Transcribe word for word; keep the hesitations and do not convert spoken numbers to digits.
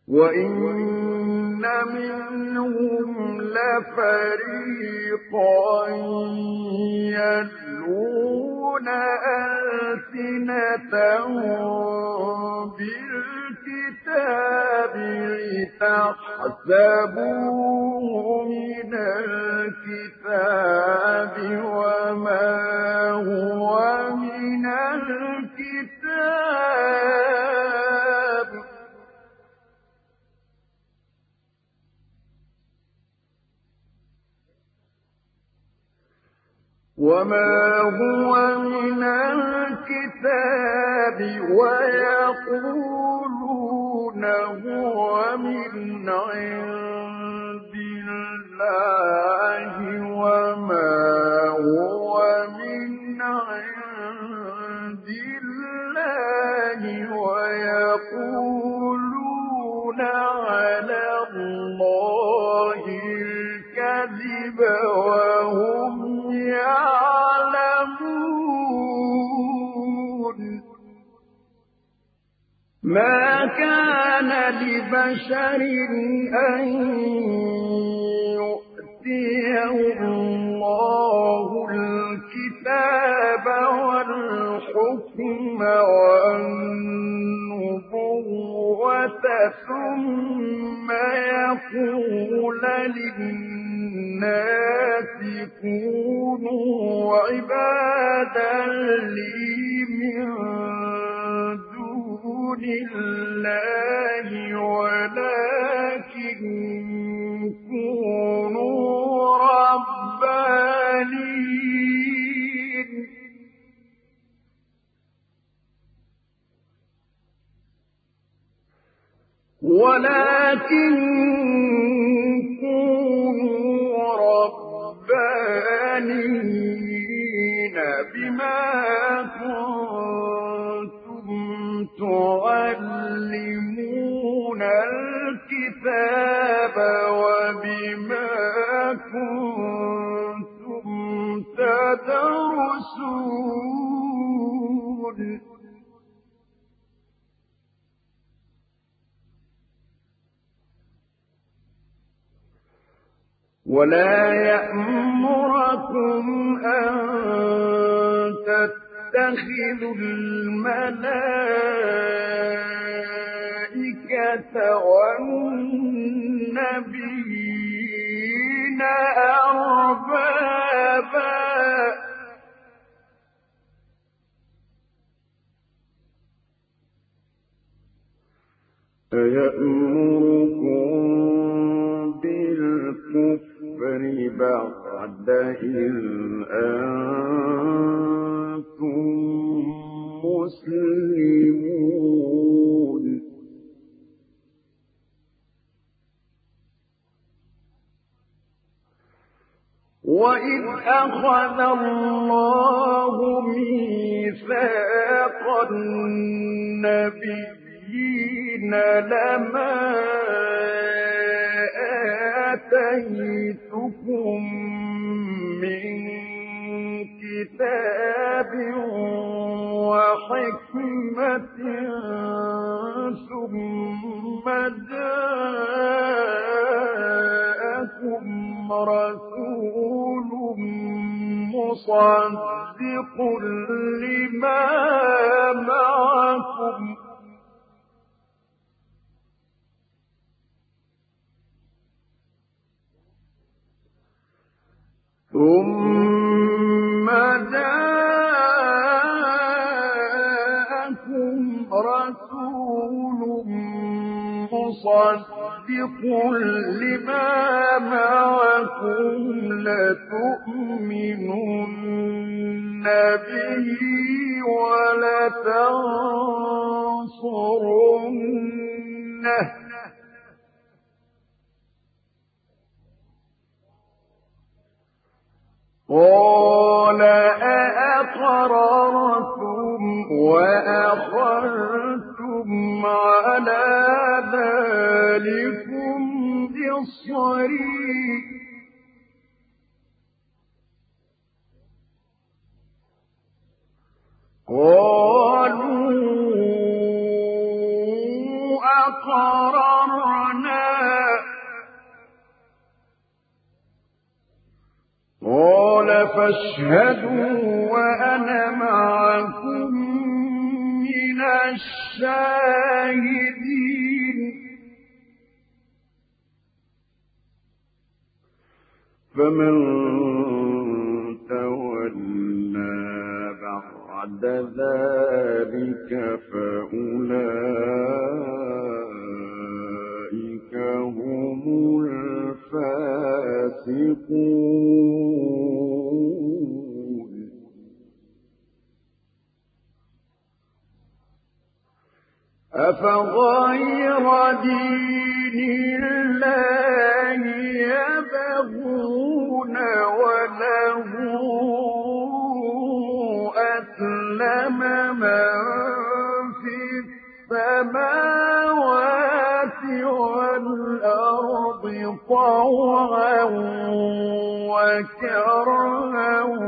وَإِنَّ مِنْهُمْ لَفَرِيقًا يَلْوُونَ أَلْسِنَتَهُم بِالْكِتَابِ لِتَحْسَبُوهُ مِنَ الْكِتَابِ وَمَا هُوَ مِنَ الْكِتَابِ وَمَا هُوَ مِنَ الْكِتَابِ وَيَقُولُونَ هُوَ مِنْ عِندِ اللَّهِ وَمَا هُوَ مِنْ عِندِ اللَّهِ وَيَقُولُونَ عَلَى اللَّهِ الْكَذِبَ وَهُمْ يَعْلَمُونَ مَا كَانَ لِبَشَرٍ أَن يُؤْتِيَهُ اللَّهُ الْكِتَابَ وَالْحُكْمَ وَالنُّبُوَّةَ ثُمَّ يَقُولَ لِلنَّاسِ كُونُوا عِبَادًا لِّي مِن دُونِ اللَّهِ وَلَٰكِن كُونُوا رَبَّانِيِّينَ ولكن كونوا ربانيين بما كنتم تعلمون الكتاب وبما كنتم تدرسون ولا يأمركم أن تتخذوا الملائكة والنبيين أربابا أيأمركم بالكفر بعد إذ أنتم مسلمون وَإِذْ أَخَذَ اللَّهُ مِيثَاقَ النَّبِيِّينَ لَمَا آتَيْتُكُم مِّن كِتَابٍ وَحِكْمَةٍ ثُمَّ جَاءَكُمْ رَسُولٌ مُصَدِّقٌ لِّمَا مَعَكُمْ ثُمَّ جَاءَكُمْ رَسُولٌ مُصَدِّقٌ لِّمَا مَعَكُمْ لَتُؤْمِنُنَّ بِهِ وَلَتَنصُرُنَّهُ قَالَ أَأَقْرَرْتُمْ وَأَخَذْتُمْ عَلَىٰ ذَٰلِكُمْ إِصْرِي قَالُوا أَقْرَرْنَا واشهدوا وأنا معكم من الشاهدين فمن تولى بعد ذلك فأولئك هم الفاسقون أفغير دين الله يبغون وله أسلم من في السماوات والأرض طوعا وكرها